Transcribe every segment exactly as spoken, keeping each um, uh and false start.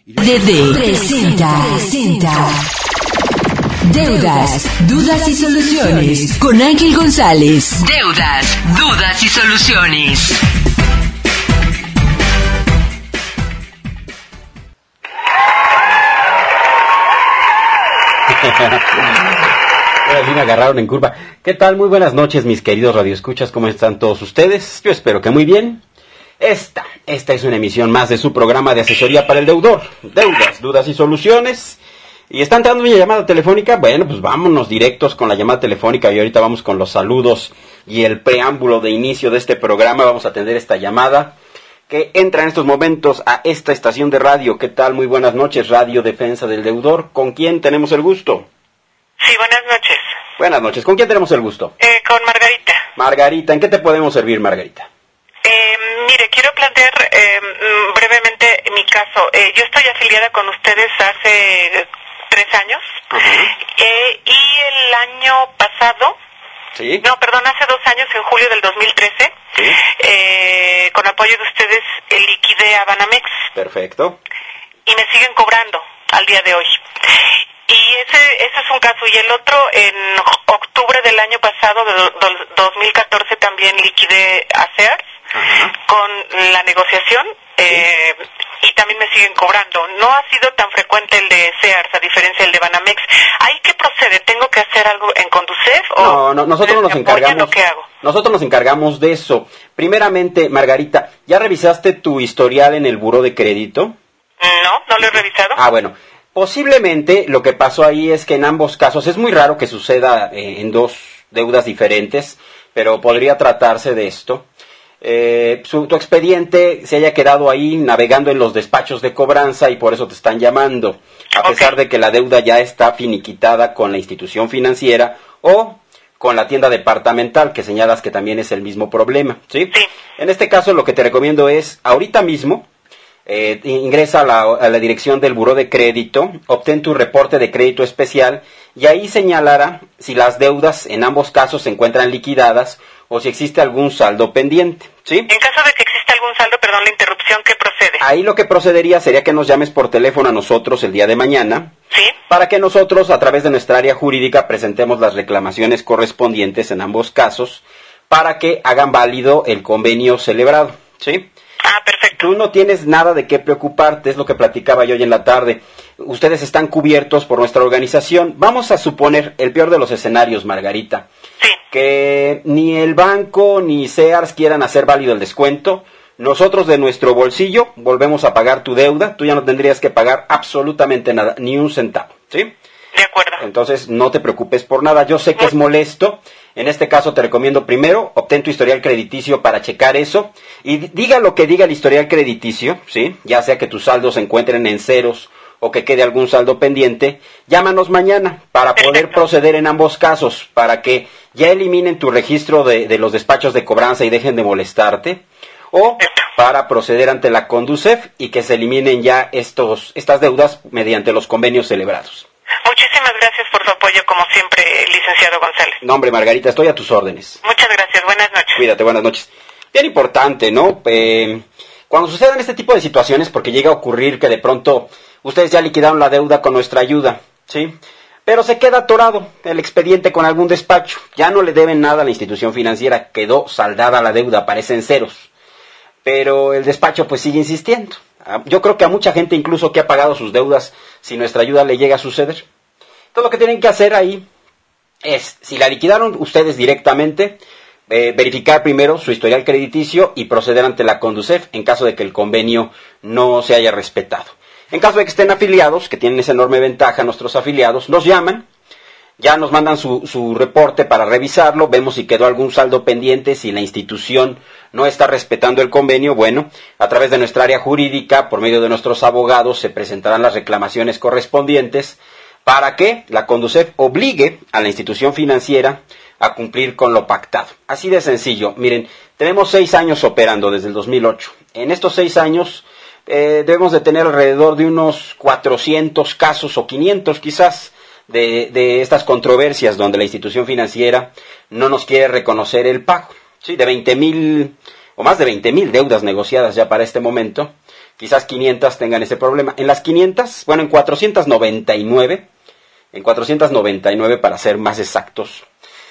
D D presenta, presenta Deudas, Dudas y Soluciones con Ángel González. Deudas, Dudas y Soluciones. Ahora sí me agarraron en curva. ¿Qué tal? Muy buenas noches, mis queridos radioescuchas. ¿Cómo están todos ustedes? Yo espero que muy bien. Esta, esta es una emisión más de su programa de asesoría para el deudor. Deudas, dudas y soluciones. Y están dando una llamada telefónica. Bueno, pues vámonos directos con la llamada telefónica y ahorita vamos con los saludos y el preámbulo de inicio de este programa. Vamos a atender esta llamada que entra en estos momentos a esta estación de radio. ¿Qué tal? Muy buenas noches, Radio Defensa del Deudor. ¿Con quién tenemos el gusto? Sí, buenas noches. Buenas noches. ¿Con quién tenemos el gusto? Eh, con Margarita. Margarita, ¿en qué te podemos servir, Margarita? Eh, mire, quiero plantear eh, brevemente mi caso. Eh, yo estoy afiliada con ustedes hace tres años. Uh-huh. eh, y el año pasado, ¿sí? No, perdón, hace dos años, en julio del dos mil trece, ¿sí? eh, con apoyo de ustedes, eh, liquidé a Banamex. Perfecto. Y me siguen cobrando al día de hoy. Y ese ese es un caso. Y el otro, en octubre del año pasado, de do, do, dos mil catorce, también liquidé a Sears. Ajá. Con la negociación, eh, ¿sí? Y también me siguen cobrando. No ha sido tan frecuente el de Sears, a diferencia del de Banamex. ¿Ahí qué procede? ¿Tengo que hacer algo en Conducef? O no, no, nosotros nos encargamos. ¿Qué hago? Nosotros nos encargamos de eso. Primeramente, Margarita, ¿ya revisaste tu historial en el buró de crédito? No, no lo he revisado. Ah, bueno. Posiblemente lo que pasó ahí es que en ambos casos, es muy raro que suceda eh, en dos deudas diferentes, pero podría tratarse de esto. Eh, su, tu expediente se haya quedado ahí navegando en los despachos de cobranza y por eso te están llamando, a okay. pesar de que la deuda ya está finiquitada con la institución financiera o con la tienda departamental, que señalas que también es el mismo problema, ¿sí? Sí. En este caso lo que te recomiendo es, ahorita mismo, eh, ingresa a la, a la dirección del buró de crédito, obtén tu reporte de crédito especial y ahí señalará si las deudas en ambos casos se encuentran liquidadas o si existe algún saldo pendiente, ¿sí? En caso de que exista algún saldo, perdón la interrupción, ¿qué procede? Ahí lo que procedería sería que nos llames por teléfono a nosotros el día de mañana, ¿sí? Para que nosotros, a través de nuestra área jurídica, presentemos las reclamaciones correspondientes en ambos casos, para que hagan válido el convenio celebrado, ¿sí? Ah, perfecto. Tú no tienes nada de qué preocuparte, es lo que platicaba yo hoy en la tarde. Ustedes están cubiertos por nuestra organización. Vamos a suponer el peor de los escenarios, Margarita. Sí. Que ni el banco ni Sears quieran hacer válido el descuento. Nosotros de nuestro bolsillo volvemos a pagar tu deuda. Tú ya no tendrías que pagar absolutamente nada, ni un centavo, ¿sí? De acuerdo. Entonces no te preocupes por nada. Yo sé que es molesto. En este caso te recomiendo primero, obtén tu historial crediticio para checar eso. Y diga lo que diga el historial crediticio, ¿sí? Ya sea que tus saldos se encuentren en ceros o que quede algún saldo pendiente, llámanos mañana para poder Perfecto. proceder en ambos casos, para que ya eliminen tu registro de, de los despachos de cobranza y dejen de molestarte, o Perfecto. para proceder ante la Conducef y que se eliminen ya estos estas deudas mediante los convenios celebrados. Muchísimas gracias por tu apoyo, como siempre, licenciado González. No, hombre, Margarita, estoy a tus órdenes. Muchas gracias, buenas noches. Cuídate, buenas noches. Bien importante, ¿no? Eh, cuando sucedan este tipo de situaciones, porque llega a ocurrir que de pronto ustedes ya liquidaron la deuda con nuestra ayuda, ¿sí? Pero se queda atorado el expediente con algún despacho. Ya no le deben nada a la institución financiera, quedó saldada la deuda, aparecen ceros. Pero el despacho pues sigue insistiendo. Yo creo que a mucha gente incluso que ha pagado sus deudas, si nuestra ayuda le llega a suceder. Todo lo que tienen que hacer ahí es, si la liquidaron ustedes directamente, eh, verificar primero su historial crediticio y proceder ante la Conducef en caso de que el convenio no se haya respetado. En caso de que estén afiliados, que tienen esa enorme ventaja, nuestros afiliados, nos llaman, ya nos mandan su, su reporte para revisarlo, vemos si quedó algún saldo pendiente, si la institución no está respetando el convenio. Bueno, a través de nuestra área jurídica, por medio de nuestros abogados, se presentarán las reclamaciones correspondientes para que la Conducef obligue a la institución financiera a cumplir con lo pactado. Así de sencillo. Miren, tenemos seis años operando desde el dos mil ocho. En estos seis años eh, debemos de tener alrededor de unos cuatrocientos casos o quinientos quizás de, de estas controversias donde la institución financiera no nos quiere reconocer el pago. Sí, de veinte mil o más de veinte mil deudas negociadas ya para este momento, quizás quinientas tengan ese problema. En las quinientas, bueno, en cuatrocientas noventa y nueve, en cuatrocientas noventa y nueve para ser más exactos,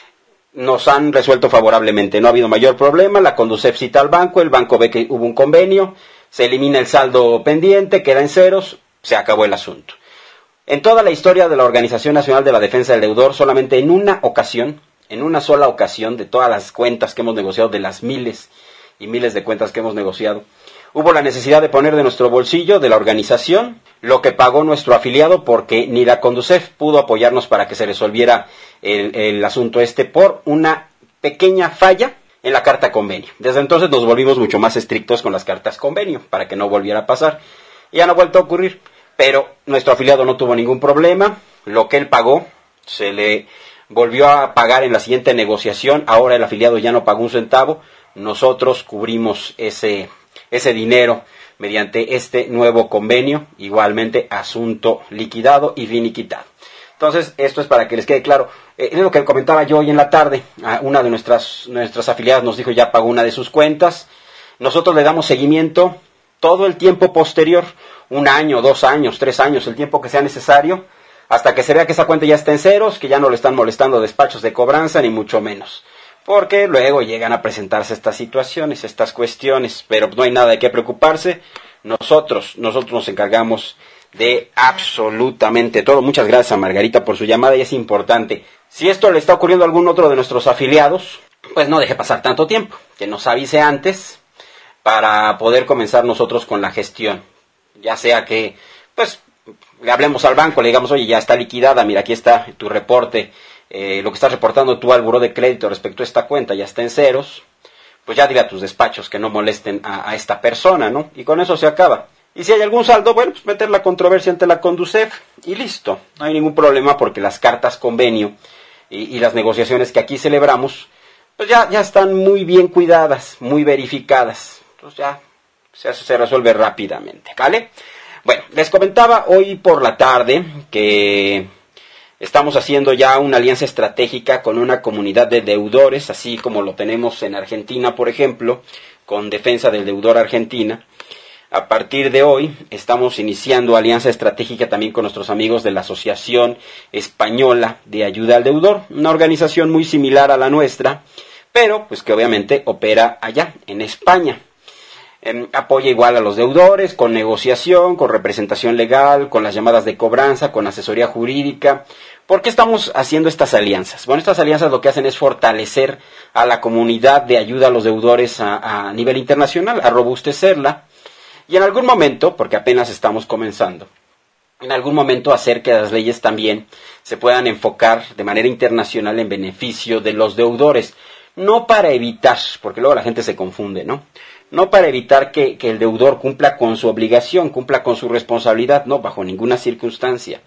nos han resuelto favorablemente. No ha habido mayor problema, la Conducef cita al banco, el banco ve que hubo un convenio, se elimina el saldo pendiente, queda en ceros, se acabó el asunto. En toda la historia de la Organización Nacional de la Defensa del Deudor, solamente en una ocasión, en una sola ocasión, de todas las cuentas que hemos negociado, de las miles y miles de cuentas que hemos negociado, hubo la necesidad de poner de nuestro bolsillo, de la organización, lo que pagó nuestro afiliado, porque ni la Conducef pudo apoyarnos para que se resolviera el, el asunto este por una pequeña falla en la carta convenio. Desde entonces nos volvimos mucho más estrictos con las cartas convenio, para que no volviera a pasar. Y ya no ha vuelto a ocurrir. Pero nuestro afiliado no tuvo ningún problema, lo que él pagó se le volvió a pagar en la siguiente negociación, ahora el afiliado ya no pagó un centavo, nosotros cubrimos ese, ese dinero mediante este nuevo convenio, igualmente asunto liquidado y finiquitado. Entonces, esto es para que les quede claro, eh, es lo que comentaba yo hoy en la tarde, una de nuestras, nuestras afiliadas nos dijo ya pagó una de sus cuentas, nosotros le damos seguimiento todo el tiempo posterior, un año, dos años, tres años, el tiempo que sea necesario, hasta que se vea que esa cuenta ya está en ceros, que ya no le están molestando despachos de cobranza, ni mucho menos. Porque luego llegan a presentarse estas situaciones, estas cuestiones, pero no hay nada de qué preocuparse. Nosotros, nosotros nos encargamos de absolutamente todo. Muchas gracias a Margarita por su llamada y es importante. Si esto le está ocurriendo a algún otro de nuestros afiliados, pues no deje pasar tanto tiempo, que nos avise antes para poder comenzar nosotros con la gestión. Ya sea que, pues, le hablemos al banco, le digamos, oye, ya está liquidada, mira, aquí está tu reporte, eh, lo que estás reportando tú al buró de crédito respecto a esta cuenta ya está en ceros, pues ya dile a tus despachos que no molesten a, a esta persona, ¿no? Y con eso se acaba. Y si hay algún saldo, bueno, pues meter la controversia ante la Conducef y listo. No hay ningún problema porque las cartas convenio y, y las negociaciones que aquí celebramos, pues ya, ya están muy bien cuidadas, muy verificadas. Entonces ya se, se resuelve rápidamente, ¿vale? Bueno, les comentaba hoy por la tarde que estamos haciendo ya una alianza estratégica con una comunidad de deudores, así como lo tenemos en Argentina, por ejemplo, con Defensa del Deudor Argentina. A partir de hoy estamos iniciando alianza estratégica también con nuestros amigos de la Asociación Española de Ayuda al Deudor, una organización muy similar a la nuestra, pero pues que obviamente opera allá, en España. Eh, apoya igual a los deudores, con negociación, con representación legal, con las llamadas de cobranza, con asesoría jurídica. ¿Por qué estamos haciendo estas alianzas? Bueno, estas alianzas lo que hacen es fortalecer a la comunidad de ayuda a los deudores a, a nivel internacional, a robustecerla, y en algún momento, porque apenas estamos comenzando, en algún momento hacer que las leyes también se puedan enfocar de manera internacional en beneficio de los deudores. No para evitar, porque luego la gente se confunde, ¿no? No para evitar que, que el deudor cumpla con su obligación, cumpla con su responsabilidad, no, bajo ninguna circunstancia,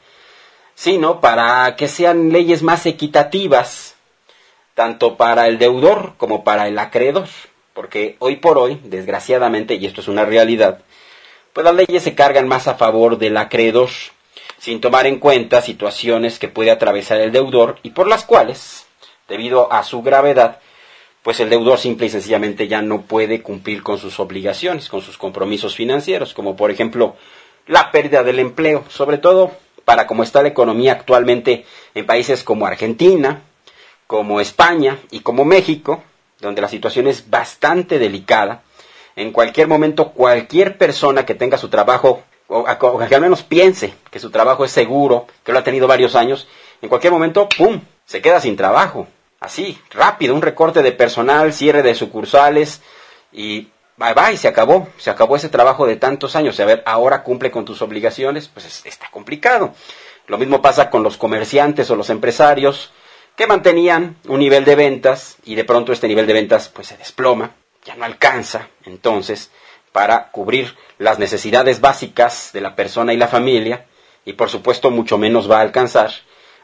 sino para que sean leyes más equitativas, tanto para el deudor como para el acreedor, porque hoy por hoy, desgraciadamente, y esto es una realidad, pues las leyes se cargan más a favor del acreedor, sin tomar en cuenta situaciones que puede atravesar el deudor y por las cuales, debido a su gravedad, pues el deudor simple y sencillamente ya no puede cumplir con sus obligaciones, con sus compromisos financieros, como por ejemplo la pérdida del empleo, sobre todo para cómo está la economía actualmente en países como Argentina, como España y como México, donde la situación es bastante delicada. En cualquier momento, cualquier persona que tenga su trabajo, o, o que al menos piense que su trabajo es seguro, que lo ha tenido varios años, en cualquier momento, ¡pum!, se queda sin trabajo. Así, rápido, un recorte de personal, cierre de sucursales y bye bye, se acabó, se acabó ese trabajo de tantos años. Y a ver, ahora cumple con tus obligaciones, pues es, está complicado. Lo mismo pasa con los comerciantes o los empresarios que mantenían un nivel de ventas y de pronto este nivel de ventas pues se desploma, ya no alcanza entonces para cubrir las necesidades básicas de la persona y la familia y por supuesto mucho menos va a alcanzar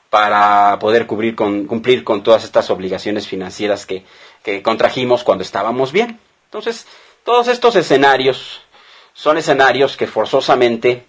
para poder cubrir con, cumplir con todas estas obligaciones financieras que, que contrajimos cuando estábamos bien. Entonces, todos estos escenarios son escenarios que forzosamente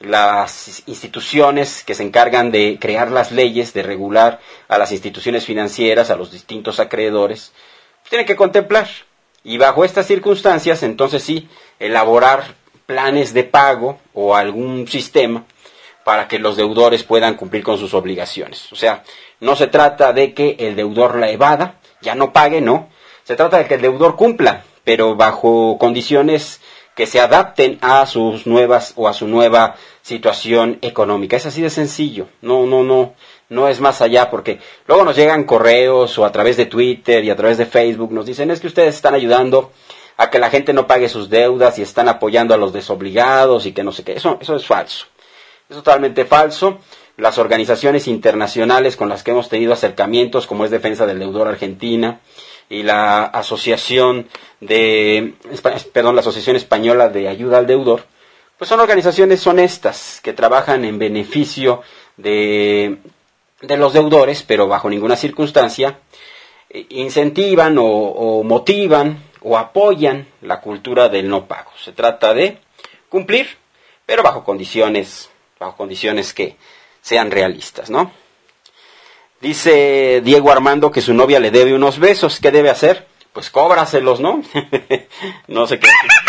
las instituciones que se encargan de crear las leyes, de regular a las instituciones financieras, a los distintos acreedores, tienen que contemplar. Y bajo estas circunstancias, entonces sí, elaborar planes de pago o algún sistema para que los deudores puedan cumplir con sus obligaciones. O sea, no se trata de que el deudor la evada, ya no pague, no. Se trata de que el deudor cumpla, pero bajo condiciones que se adapten a sus nuevas o a su nueva situación económica. Es así de sencillo. No, no, no, no es más allá, porque luego nos llegan correos o a través de Twitter y a través de Facebook nos dicen, es que ustedes están ayudando a que la gente no pague sus deudas y están apoyando a los desobligados y que no sé qué. Eso, eso es falso. Es totalmente falso. Las organizaciones internacionales con las que hemos tenido acercamientos, como es Defensa del Deudor Argentina y la Asociación de, perdón, la Asociación Española de Ayuda al Deudor, pues son organizaciones honestas que trabajan en beneficio de, de los deudores, pero bajo ninguna circunstancia incentivan o, o motivan o apoyan la cultura del no pago. Se trata de cumplir, pero bajo condiciones bajo condiciones que sean realistas, ¿no? Dice Diego Armando que su novia le debe unos besos. ¿Qué debe hacer? Pues cóbraselos, ¿no? No sé qué.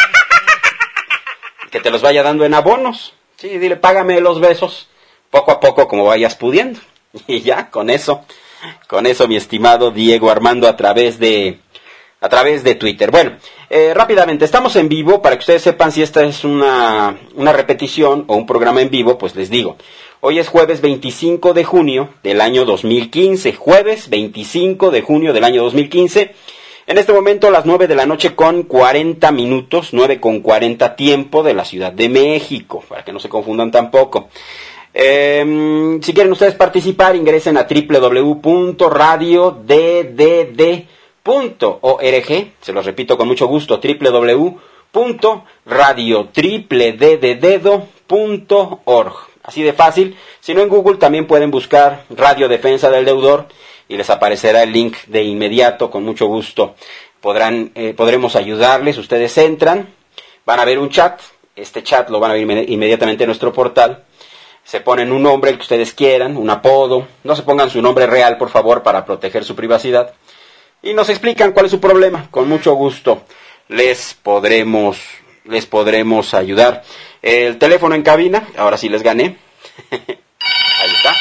Que te los vaya dando en abonos. Sí, dile, págame los besos poco a poco como vayas pudiendo. Y ya, con eso, con eso, mi estimado Diego Armando, a través de... a través de Twitter. Bueno, eh, rápidamente, estamos en vivo, para que ustedes sepan si esta es una, una repetición o un programa en vivo, pues les digo. Hoy es jueves veinticinco de junio del año dos mil quince, jueves veinticinco de junio del año dos mil quince. En este momento las nueve de la noche con cuarenta minutos, nueve con cuarenta tiempo de la Ciudad de México, para que no se confundan tampoco. Eh, si quieren ustedes participar, ingresen a doble u doble u doble u punto radio d d d punto org, se los repito con mucho gusto, doble u doble u doble u punto radio d d d punto org. Así de fácil. Si no, en Google también pueden buscar Radio Defensa del Deudor y les aparecerá el link de inmediato. Con mucho gusto podrán, eh, podremos ayudarles. Ustedes entran, van a ver un chat. Este chat lo van a ver inmediatamente en nuestro portal. Se ponen un nombre, el que ustedes quieran, un apodo. No se pongan su nombre real, por favor, para proteger su privacidad. Y nos explican cuál es su problema. Con mucho gusto les podremos, les podremos ayudar. El teléfono en cabina, ahora sí les gané. Ahí está.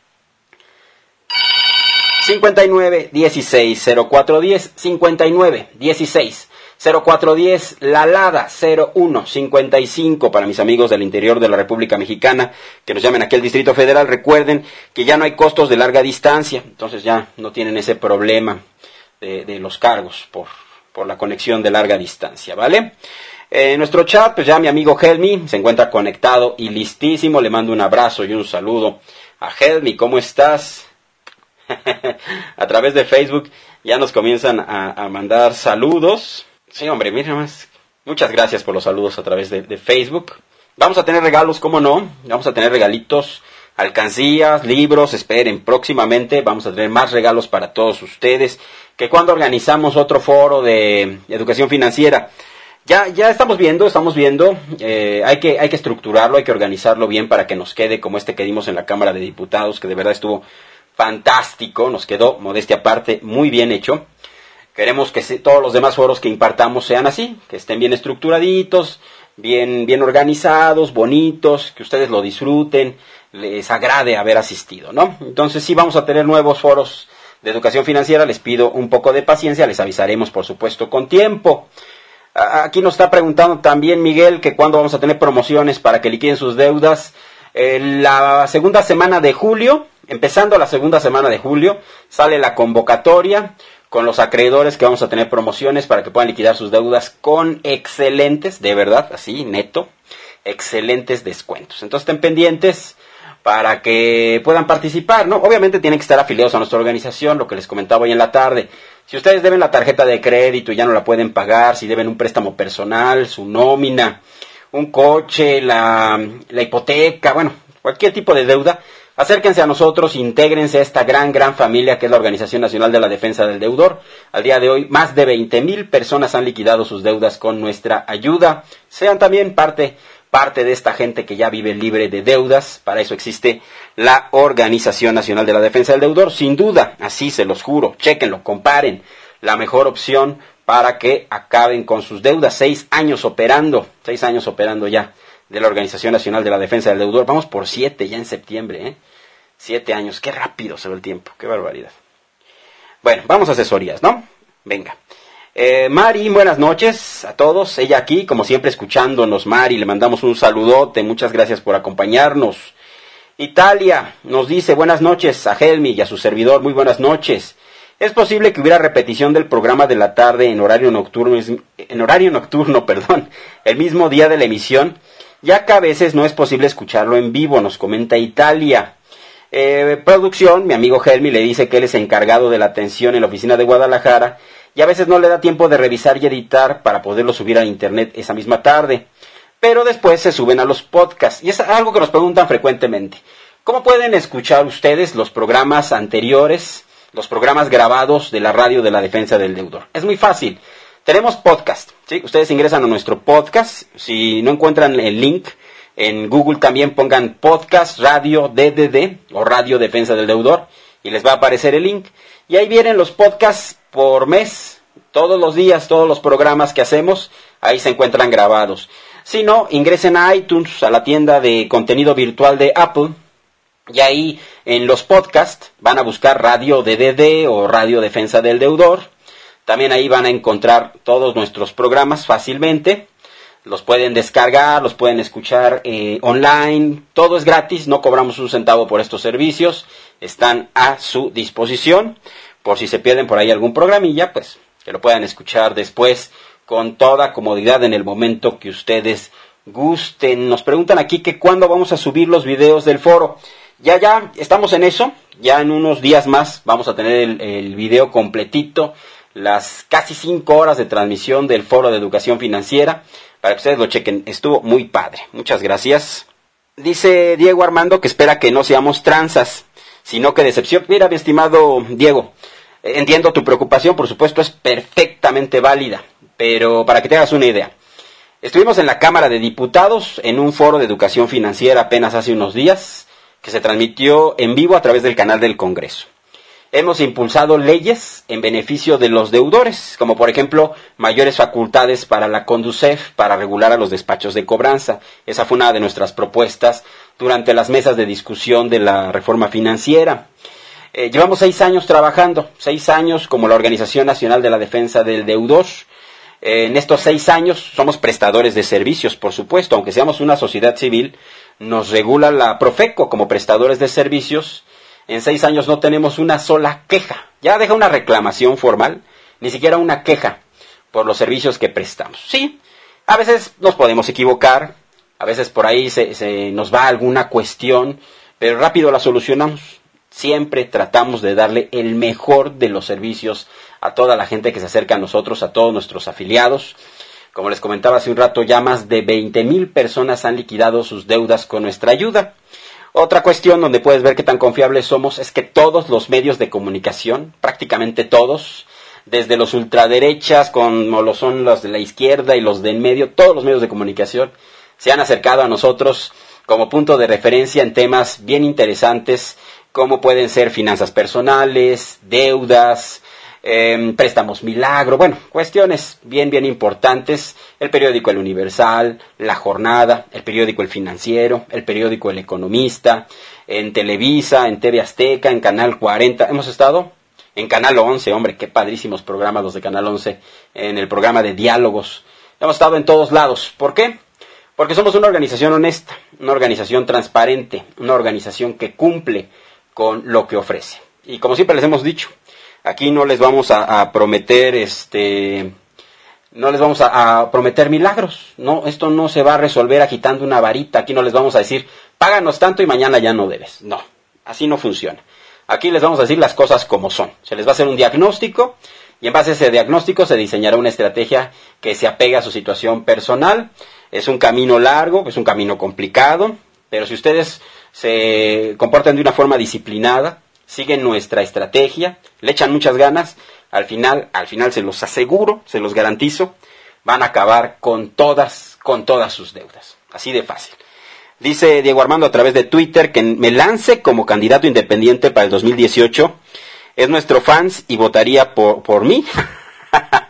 cincuenta y nueve, dieciséis, cero cuatro diez, cincuenta y nueve, dieciséis, cero cuatro diez, la Lada cero uno cincuenta y cinco para mis amigos del interior de la República Mexicana que nos llamen aquí al Distrito Federal. Recuerden que ya no hay costos de larga distancia, entonces ya no tienen ese problema de, de los cargos por, por la conexión de larga distancia, ¿vale? En eh, nuestro chat, pues ya mi amigo Helmi se encuentra conectado y listísimo. Le mando un abrazo y un saludo a Helmi. ¿Cómo estás? A través de Facebook ya nos comienzan a, a mandar saludos. Sí, hombre, mira más. Muchas gracias por los saludos a través de, de Facebook. Vamos a tener regalos, ¿cómo no? Vamos a tener regalitos, alcancías, libros. Esperen, próximamente vamos a tener más regalos para todos ustedes. Que cuando organizamos otro foro de educación financiera, Ya, ya estamos viendo, estamos viendo, eh, hay que, hay que estructurarlo, hay que organizarlo bien para que nos quede como este que dimos en la Cámara de Diputados, que de verdad estuvo fantástico, nos quedó, modestia aparte, muy bien hecho. Queremos que se, todos los demás foros que impartamos sean así, que estén bien estructuraditos, bien, bien organizados, bonitos, que ustedes lo disfruten, les agrade haber asistido, ¿no? Entonces sí vamos a tener nuevos foros de educación financiera, les pido un poco de paciencia, les avisaremos por supuesto con tiempo. Aquí nos está preguntando también Miguel que cuándo vamos a tener promociones para que liquiden sus deudas. Eh, la segunda semana de julio, empezando la segunda semana de julio, sale la convocatoria con los acreedores que vamos a tener promociones para que puedan liquidar sus deudas con excelentes, de verdad, así, neto, excelentes descuentos. Entonces estén pendientes para que puedan participar, ¿no? Obviamente tienen que estar afiliados a nuestra organización, lo que les comentaba hoy en la tarde. Si ustedes deben la tarjeta de crédito y ya no la pueden pagar, si deben un préstamo personal, su nómina, un coche, la, la hipoteca, bueno, cualquier tipo de deuda, acérquense a nosotros, intégrense a esta gran, gran familia que es la Organización Nacional de la Defensa del Deudor. Al día de hoy, más de veinte mil personas han liquidado sus deudas con nuestra ayuda. Sean también parte parte de esta gente que ya vive libre de deudas. Para eso existe la Organización Nacional de la Defensa del Deudor. Sin duda, así se los juro, chéquenlo, comparen. La mejor opción para que acaben con sus deudas. Seis años operando, seis años operando ya de la Organización Nacional de la Defensa del Deudor. Vamos por siete ya en septiembre, ¿eh? Siete años, qué rápido se va el tiempo, qué barbaridad. Bueno, vamos a asesorías, ¿no? Venga. Eh, Mari, buenas noches a todos. Ella aquí, como siempre, escuchándonos. Mari, le mandamos un saludote. Muchas gracias por acompañarnos. Italia nos dice buenas noches a Helmi y a su servidor. Muy buenas noches. Es posible que hubiera repetición del programa de la tarde en horario nocturno, en horario nocturno, perdón, el mismo día de la emisión, ya que a veces no es posible escucharlo en vivo, nos comenta Italia. Eh, producción, mi amigo Helmi le dice que él es encargado de la atención en la oficina de Guadalajara y a veces no le da tiempo de revisar y editar para poderlo subir a internet esa misma tarde, pero después se suben a los podcasts y es algo que nos preguntan frecuentemente. ¿Cómo pueden escuchar ustedes los programas anteriores, los programas grabados de la radio de la defensa del deudor? Es muy fácil, tenemos podcast, ¿sí? Ustedes ingresan a nuestro podcast, si no encuentran el link en Google también pongan podcast radio D D D o radio defensa del deudor y les va a aparecer el link. Y ahí vienen los podcasts por mes, todos los días, todos los programas que hacemos, ahí se encuentran grabados. Si no, ingresen a iTunes, a la tienda de contenido virtual de Apple, y ahí en los podcasts van a buscar radio D D D o radio defensa del deudor. También ahí van a encontrar todos nuestros programas fácilmente. Los pueden descargar, los pueden escuchar eh, online, todo es gratis, no cobramos un centavo por estos servicios, están a su disposición, por si se pierden por ahí algún programilla, pues que lo puedan escuchar después con toda comodidad en el momento que ustedes gusten. Nos preguntan aquí que cuándo vamos a subir los videos del foro. Ya, ya, estamos en eso, ya en unos días más vamos a tener el, el video completito, las casi cinco horas de transmisión del foro de educación financiera, para que ustedes lo chequen, estuvo muy padre, muchas gracias. Dice Diego Armando que espera que no seamos tranzas, sino que decepción. Mira, mi estimado Diego, entiendo tu preocupación, por supuesto es perfectamente válida, pero para que te hagas una idea, estuvimos en la Cámara de Diputados en un foro de educación financiera apenas hace unos días, que se transmitió en vivo a través del canal del Congreso. Hemos impulsado leyes en beneficio de los deudores, como por ejemplo mayores facultades para la Conducef para regular a los despachos de cobranza. Esa fue una de nuestras propuestas durante las mesas de discusión de la reforma financiera. Eh, llevamos seis años trabajando, seis años como la Organización Nacional de la Defensa del Deudor. Eh, en estos seis años somos prestadores de servicios, por supuesto, aunque seamos una sociedad civil, nos regula la Profeco como prestadores de servicios. En seis años no tenemos una sola queja, ya deja una reclamación formal, ni siquiera una queja por los servicios que prestamos. Sí, a veces nos podemos equivocar, a veces por ahí se, se nos va alguna cuestión, pero rápido la solucionamos. Siempre tratamos de darle el mejor de los servicios a toda la gente que se acerca a nosotros, a todos nuestros afiliados. Como les comentaba hace un rato, ya más de veinte mil personas han liquidado sus deudas con nuestra ayuda. Otra cuestión donde puedes ver qué tan confiables somos es que todos los medios de comunicación, prácticamente todos, desde los ultraderechas como lo son los de la izquierda y los de en medio, todos los medios de comunicación se han acercado a nosotros como punto de referencia en temas bien interesantes como pueden ser finanzas personales, deudas, eh, préstamos milagro, bueno, cuestiones bien, bien importantes. El periódico El Universal, La Jornada, el periódico El Financiero, el periódico El Economista, en Televisa, en T V Azteca, en Canal cuarenta. Hemos estado en Canal once, hombre, qué padrísimos programas los de Canal once, en el programa de diálogos. Hemos estado en todos lados. ¿Por qué? Porque somos una organización honesta, una organización transparente, una organización que cumple con lo que ofrece. Y como siempre les hemos dicho, aquí no les vamos a, a prometer, este, no les vamos a, a prometer milagros. No, esto no se va a resolver agitando una varita. Aquí no les vamos a decir, páganos tanto y mañana ya no debes. No, así no funciona. Aquí les vamos a decir las cosas como son. Se les va a hacer un diagnóstico y en base a ese diagnóstico se diseñará una estrategia que se apega a su situación personal. Es un camino largo, es un camino complicado, pero si ustedes se comportan de una forma disciplinada, siguen nuestra estrategia, le echan muchas ganas, al final, al final se los aseguro, se los garantizo, van a acabar con todas, con todas sus deudas. Así de fácil. Dice Diego Armando a través de Twitter que me lance como candidato independiente para el dos mil dieciocho. Es nuestro fans y votaría por, por mí.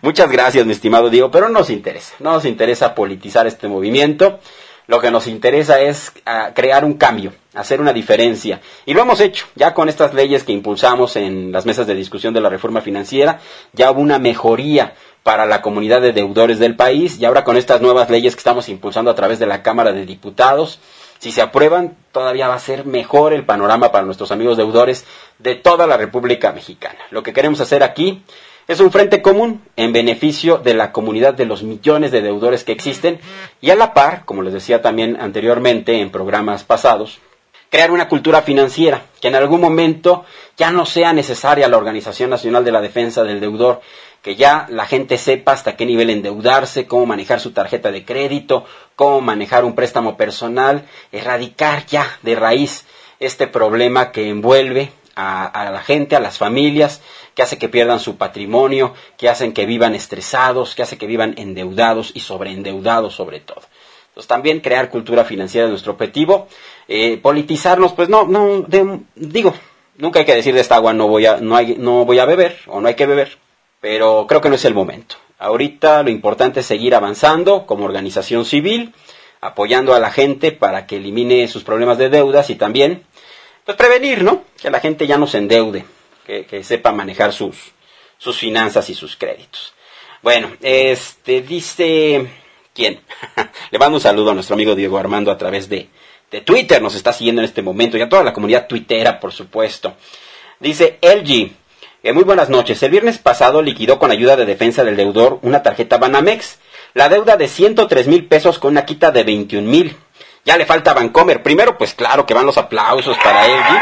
Muchas gracias, mi estimado Diego, pero no nos interesa, no nos interesa politizar este movimiento. Lo que nos interesa es uh, crear un cambio, hacer una diferencia. Y lo hemos hecho, ya con estas leyes que impulsamos en las mesas de discusión de la reforma financiera, ya hubo una mejoría para la comunidad de deudores del país, y ahora con estas nuevas leyes que estamos impulsando a través de la Cámara de Diputados, si se aprueban, todavía va a ser mejor el panorama para nuestros amigos deudores de toda la República Mexicana. Lo que queremos hacer aquí es un frente común en beneficio de la comunidad de los millones de deudores que existen y a la par, como les decía también anteriormente en programas pasados, crear una cultura financiera que en algún momento ya no sea necesaria la Organización Nacional de la Defensa del Deudor, que ya la gente sepa hasta qué nivel endeudarse, cómo manejar su tarjeta de crédito, cómo manejar un préstamo personal, erradicar ya de raíz este problema que envuelve a, a la gente, a las familias, que hace que pierdan su patrimonio, que hacen que vivan estresados, que hace que vivan endeudados y sobreendeudados sobre todo. Entonces también crear cultura financiera es nuestro objetivo. Eh, politizarnos, pues no, no, de, digo, nunca hay que decir de esta agua no voy a, no hay, no voy a beber o no hay que beber, pero creo que no es el momento. Ahorita lo importante es seguir avanzando como organización civil, apoyando a la gente para que elimine sus problemas de deudas y también, pues prevenir, ¿no? Que la gente ya no se endeude. Que, que sepa manejar sus, sus finanzas y sus créditos. Bueno, este, dice, ¿quién? Le mando un saludo a nuestro amigo Diego Armando a través de, de Twitter, nos está siguiendo en este momento, y a toda la comunidad tuitera, por supuesto. Dice L G, eh, muy buenas noches, el viernes pasado liquidó con ayuda de defensa del deudor una tarjeta Banamex, la deuda de ciento tres mil pesos con una quita de veintiún mil. Ya le falta Bancomer. Primero, pues claro que van los aplausos para L G.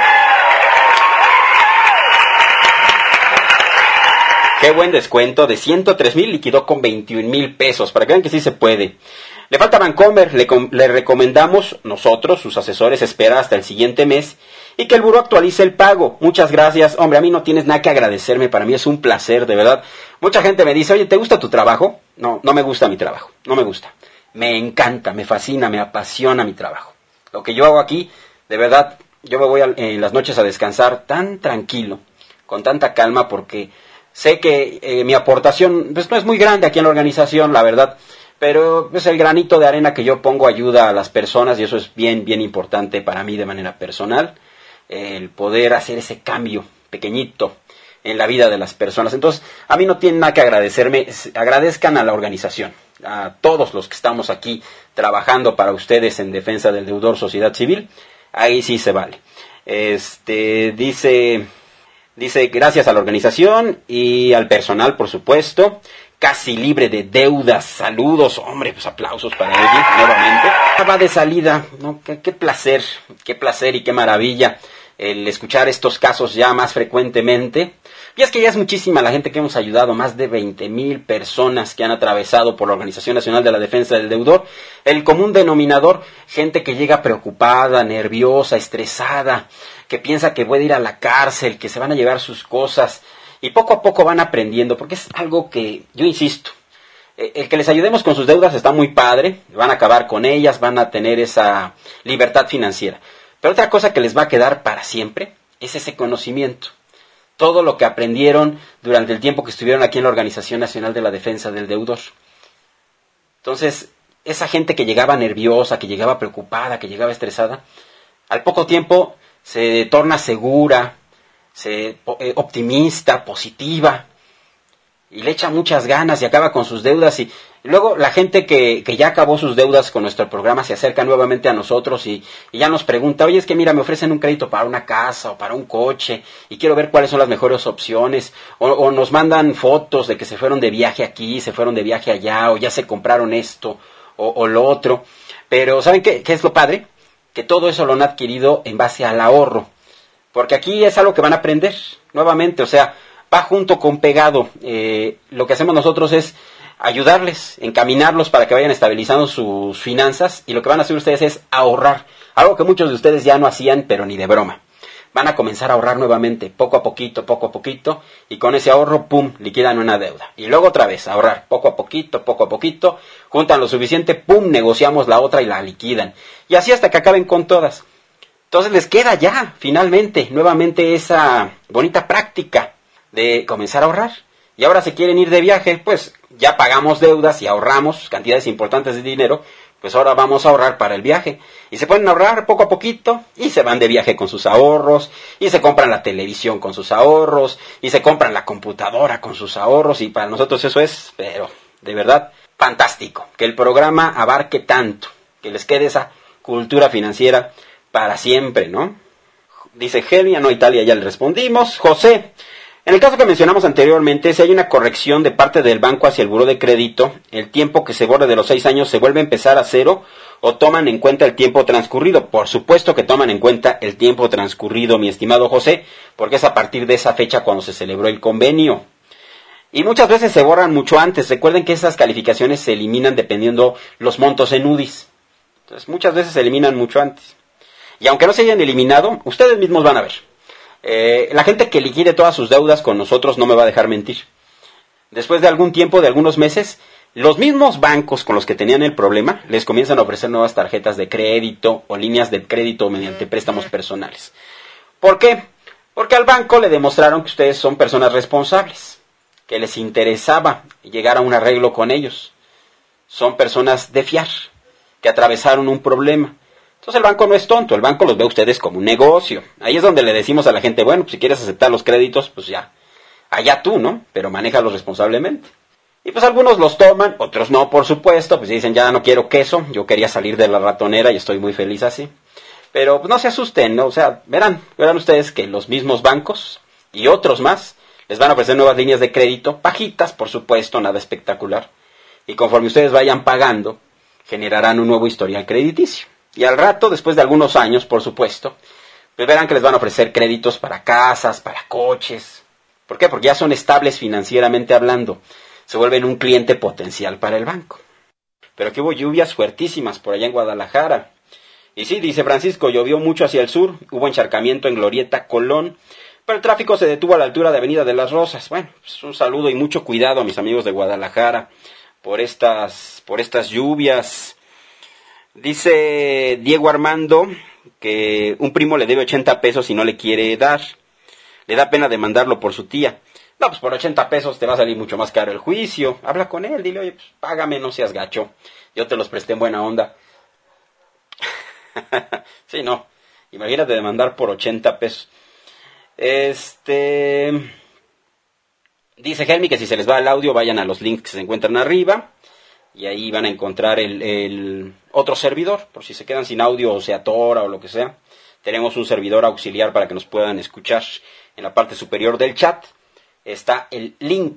Qué buen descuento, de ciento tres mil liquidó con veintiún mil pesos, para que vean que sí se puede. Le falta Bancomer, le, le recomendamos nosotros, sus asesores, esperar hasta el siguiente mes y que el buró actualice el pago. Muchas gracias. Hombre, a mí no tienes nada que agradecerme, para mí es un placer, de verdad. Mucha gente me dice, oye, ¿te gusta tu trabajo? No, no me gusta mi trabajo, no me gusta. Me encanta, me fascina, me apasiona mi trabajo. Lo que yo hago aquí, de verdad, yo me voy a, en las noches a descansar tan tranquilo, con tanta calma, porque sé que eh, mi aportación pues, no es muy grande aquí en la organización, la verdad, pero es el granito de arena que yo pongo ayuda a las personas y eso es bien, bien importante para mí de manera personal, eh, el poder hacer ese cambio pequeñito en la vida de las personas. Entonces, a mí no tienen nada que agradecerme, agradezcan a la organización, a todos los que estamos aquí trabajando para ustedes en defensa del deudor Sociedad Civil, ahí sí se vale. Este, dice... Dice, gracias a la organización y al personal, por supuesto, casi libre de deudas. Saludos, hombre, pues aplausos para ella, nuevamente. Va de salida, ¿no? Qué, qué placer, qué placer y qué maravilla el escuchar estos casos ya más frecuentemente. Y es que ya es muchísima la gente que hemos ayudado, más de veinte mil personas que han atravesado por la Organización Nacional de la Defensa del Deudor. El común denominador, gente que llega preocupada, nerviosa, estresada, que piensa que puede ir a la cárcel, que se van a llevar sus cosas, y poco a poco van aprendiendo, porque es algo que, yo insisto, el que les ayudemos con sus deudas está muy padre, van a acabar con ellas, van a tener esa libertad financiera. Pero otra cosa que les va a quedar para siempre es ese conocimiento. Todo lo que aprendieron durante el tiempo que estuvieron aquí en la Organización Nacional de la Defensa del Deudor. Entonces, esa gente que llegaba nerviosa, que llegaba preocupada, que llegaba estresada, al poco tiempo se torna segura, se, eh, optimista, positiva, y le echa muchas ganas y acaba con sus deudas. Y, y luego la gente que, que ya acabó sus deudas con nuestro programa se acerca nuevamente a nosotros y, y ya nos pregunta, oye, es que mira, me ofrecen un crédito para una casa o para un coche y quiero ver cuáles son las mejores opciones. O, o nos mandan fotos de que se fueron de viaje aquí, se fueron de viaje allá, o ya se compraron esto o, o lo otro. Pero ¿saben qué, qué es lo padre? Que todo eso lo han adquirido en base al ahorro. Porque aquí es algo que van a aprender nuevamente, o sea, va junto con pegado. Eh, lo que hacemos nosotros es ayudarles, encaminarlos para que vayan estabilizando sus finanzas, y lo que van a hacer ustedes es ahorrar, algo que muchos de ustedes ya no hacían, pero ni de broma. Van a comenzar a ahorrar nuevamente, poco a poquito, poco a poquito, y con ese ahorro, pum, liquidan una deuda. Y luego otra vez, ahorrar, poco a poquito, poco a poquito, juntan lo suficiente, pum, negociamos la otra y la liquidan. Y así hasta que acaben con todas. Entonces les queda ya, finalmente, nuevamente esa bonita práctica de comenzar a ahorrar. y ahora se quieren ir de viaje, pues ya pagamos deudas y ahorramos cantidades importantes de dinero, pues ahora vamos a ahorrar para el viaje. Y se pueden ahorrar poco a poquito y se van de viaje con sus ahorros, y se compran la televisión con sus ahorros, y se compran la computadora con sus ahorros, y para nosotros eso es, pero de verdad, fantástico. Que el programa abarque tanto, que les quede esa cultura financiera para siempre, ¿no? Dice Genia, no Italia, ya le respondimos. José, en el caso que mencionamos anteriormente, si hay una corrección de parte del banco hacia el buró de crédito, ¿el tiempo que se borre de los seis años se vuelve a empezar a cero o toman en cuenta el tiempo transcurrido? Por supuesto que toman en cuenta el tiempo transcurrido, mi estimado José, porque es a partir de esa fecha cuando se celebró el convenio. Y muchas veces se borran mucho antes. Recuerden que esas calificaciones se eliminan dependiendo los montos en U D I S. Entonces muchas veces se eliminan mucho antes. Y aunque no se hayan eliminado, ustedes mismos van a ver. Eh, la gente que liquide todas sus deudas con nosotros no me va a dejar mentir. Después de algún tiempo, de algunos meses, los mismos bancos con los que tenían el problema les comienzan a ofrecer nuevas tarjetas de crédito o líneas de crédito mediante préstamos personales. ¿Por qué? Porque al banco le demostraron que ustedes son personas responsables, que les interesaba llegar a un arreglo con ellos. Son personas de fiar, que atravesaron un problema. Entonces el banco no es tonto, el banco los ve a ustedes como un negocio. Ahí es donde le decimos a la gente, bueno, pues si quieres aceptar los créditos, pues ya, allá tú, ¿no? Pero manéjalos responsablemente. Y pues algunos los toman, otros no, por supuesto, pues dicen, ya no quiero queso, yo quería salir de la ratonera y estoy muy feliz así. Pero pues no se asusten, ¿no? O sea, verán, verán ustedes que los mismos bancos y otros más les van a ofrecer nuevas líneas de crédito, bajitas, por supuesto, nada espectacular. Y conforme ustedes vayan pagando, generarán un nuevo historial crediticio. Y al rato, después de algunos años, por supuesto, pues verán que les van a ofrecer créditos para casas, para coches. ¿Por qué? Porque ya son estables financieramente hablando. Se vuelven un cliente potencial para el banco. Pero aquí hubo lluvias fuertísimas por allá en Guadalajara. Y sí, dice Francisco, llovió mucho hacia el sur, hubo encharcamiento en Glorieta, Colón, pero el tráfico se detuvo a la altura de Avenida de las Rosas. Bueno, pues un saludo y mucho cuidado a mis amigos de Guadalajara por estas, por estas lluvias. Dice Diego Armando que un primo le debe ochenta pesos y no le quiere dar. Le da pena demandarlo por su tía. No, pues por ochenta pesos te va a salir mucho más caro el juicio. Habla con él, dile, oye, pues págame, no seas gacho. Yo te los presté en buena onda. Sí, no. Imagínate demandar por ochenta pesos. Este... Dice Helmi que si se les va el audio, vayan a los links que se encuentran arriba. Y ahí van a encontrar el, el otro servidor, por si se quedan sin audio o se atora o lo que sea. Tenemos un servidor auxiliar para que nos puedan escuchar. En la parte superior del chat está el link.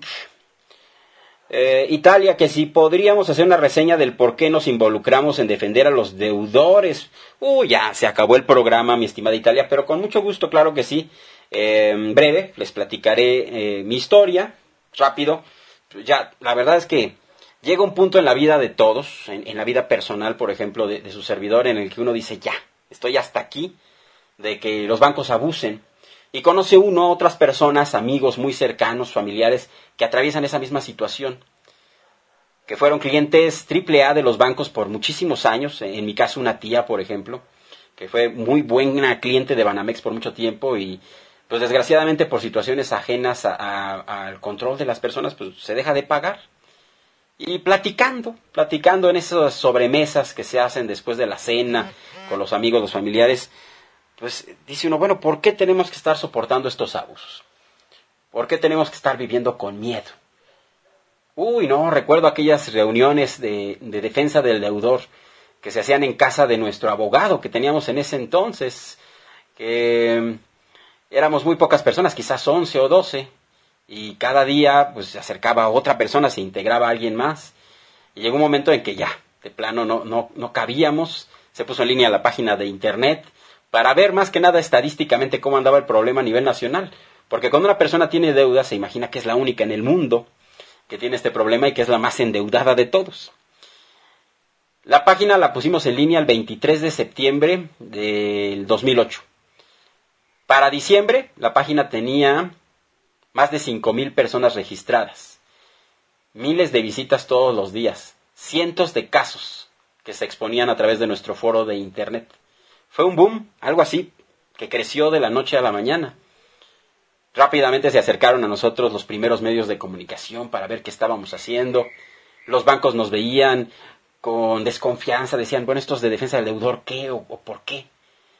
Eh, Italia, que si podríamos hacer una reseña del por qué nos involucramos en defender a los deudores. Uh, ya se acabó el programa, mi estimada Italia, pero con mucho gusto, claro que sí. Eh, en breve les platicaré eh, mi historia, rápido. Ya, la verdad es que llega un punto en la vida de todos, en, en la vida personal, por ejemplo, de, de su servidor, en el que uno dice, ya, estoy hasta aquí, de que los bancos abusen. Y conoce uno otras personas, amigos muy cercanos, familiares, que atraviesan esa misma situación. Que fueron clientes triple A de los bancos por muchísimos años. En mi caso, una tía, por ejemplo, que fue muy buena cliente de Banamex por mucho tiempo y, pues desgraciadamente, por situaciones ajenas a, a, al control de las personas, pues se deja de pagar. Y platicando, platicando en esas sobremesas que se hacen después de la cena con los amigos, los familiares, pues dice uno, bueno, ¿por qué tenemos que estar soportando estos abusos? ¿Por qué tenemos que estar viviendo con miedo? Uy, no, recuerdo aquellas reuniones de, de defensa del deudor que se hacían en casa de nuestro abogado que teníamos en ese entonces, que éramos muy pocas personas, quizás once o doce, y cada día pues se acercaba a otra persona, se integraba a alguien más, y llegó un momento en que ya, de plano no, no, no cabíamos, se puso en línea la página de internet, para ver más que nada estadísticamente cómo andaba el problema a nivel nacional, porque cuando una persona tiene deuda se imagina que es la única en el mundo que tiene este problema y que es la más endeudada de todos. La página la pusimos en línea el veintitrés de septiembre del dos mil ocho. Para diciembre la página tenía más de cinco mil personas registradas, miles de visitas todos los días, cientos de casos que se exponían a través de nuestro foro de internet. Fue un boom, algo así, que creció de la noche a la mañana. Rápidamente se acercaron a nosotros los primeros medios de comunicación para ver qué estábamos haciendo. Los bancos nos veían con desconfianza, decían, bueno, estos de defensa del deudor, ¿qué o, o por qué?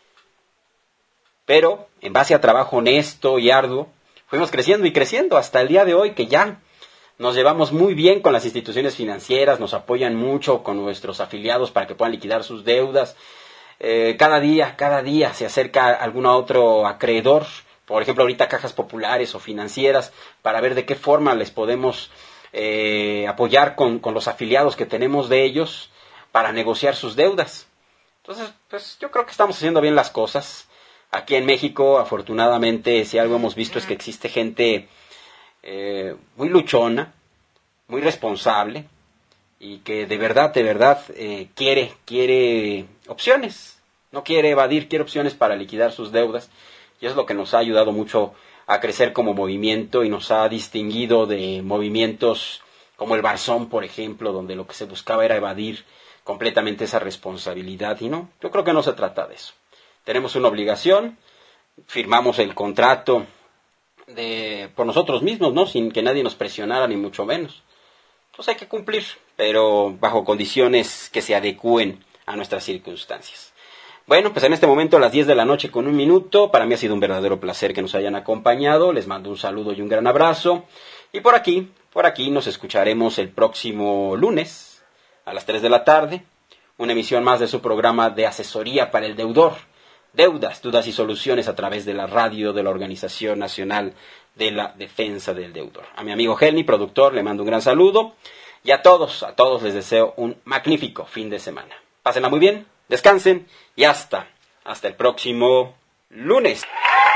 Pero, en base a trabajo honesto y arduo, fuimos creciendo y creciendo hasta el día de hoy, que ya nos llevamos muy bien con las instituciones financieras, nos apoyan mucho con nuestros afiliados para que puedan liquidar sus deudas. Eh, cada día, cada día se acerca algún otro acreedor, por ejemplo, ahorita cajas populares o financieras, para ver de qué forma les podemos eh, apoyar con, con los afiliados que tenemos de ellos para negociar sus deudas. Entonces, pues yo creo que estamos haciendo bien las cosas. Aquí en México, afortunadamente, si algo hemos visto es que existe gente eh, muy luchona, muy responsable, y que de verdad, de verdad eh, quiere, quiere opciones, no quiere evadir, quiere opciones para liquidar sus deudas. Y es lo que nos ha ayudado mucho a crecer como movimiento y nos ha distinguido de movimientos como el Barzón, por ejemplo, donde lo que se buscaba era evadir completamente esa responsabilidad. Y no, yo creo que no se trata de eso. Tenemos una obligación, firmamos el contrato de, por nosotros mismos, ¿no? Sin que nadie nos presionara, ni mucho menos. Entonces hay que cumplir, pero bajo condiciones que se adecúen a nuestras circunstancias. Bueno, pues en este momento a las diez de la noche con un minuto, para mí ha sido un verdadero placer que nos hayan acompañado, les mando un saludo y un gran abrazo, y por aquí, por aquí nos escucharemos el próximo lunes a las tres de la tarde, una emisión más de su programa de asesoría para el deudor, Deudas, Dudas y Soluciones a través de la radio de la Organización Nacional de la Defensa del Deudor. A mi amigo Helny, productor, le mando un gran saludo, y a todos, a todos les deseo un magnífico fin de semana. Pásenla muy bien, descansen, y hasta, hasta el próximo lunes.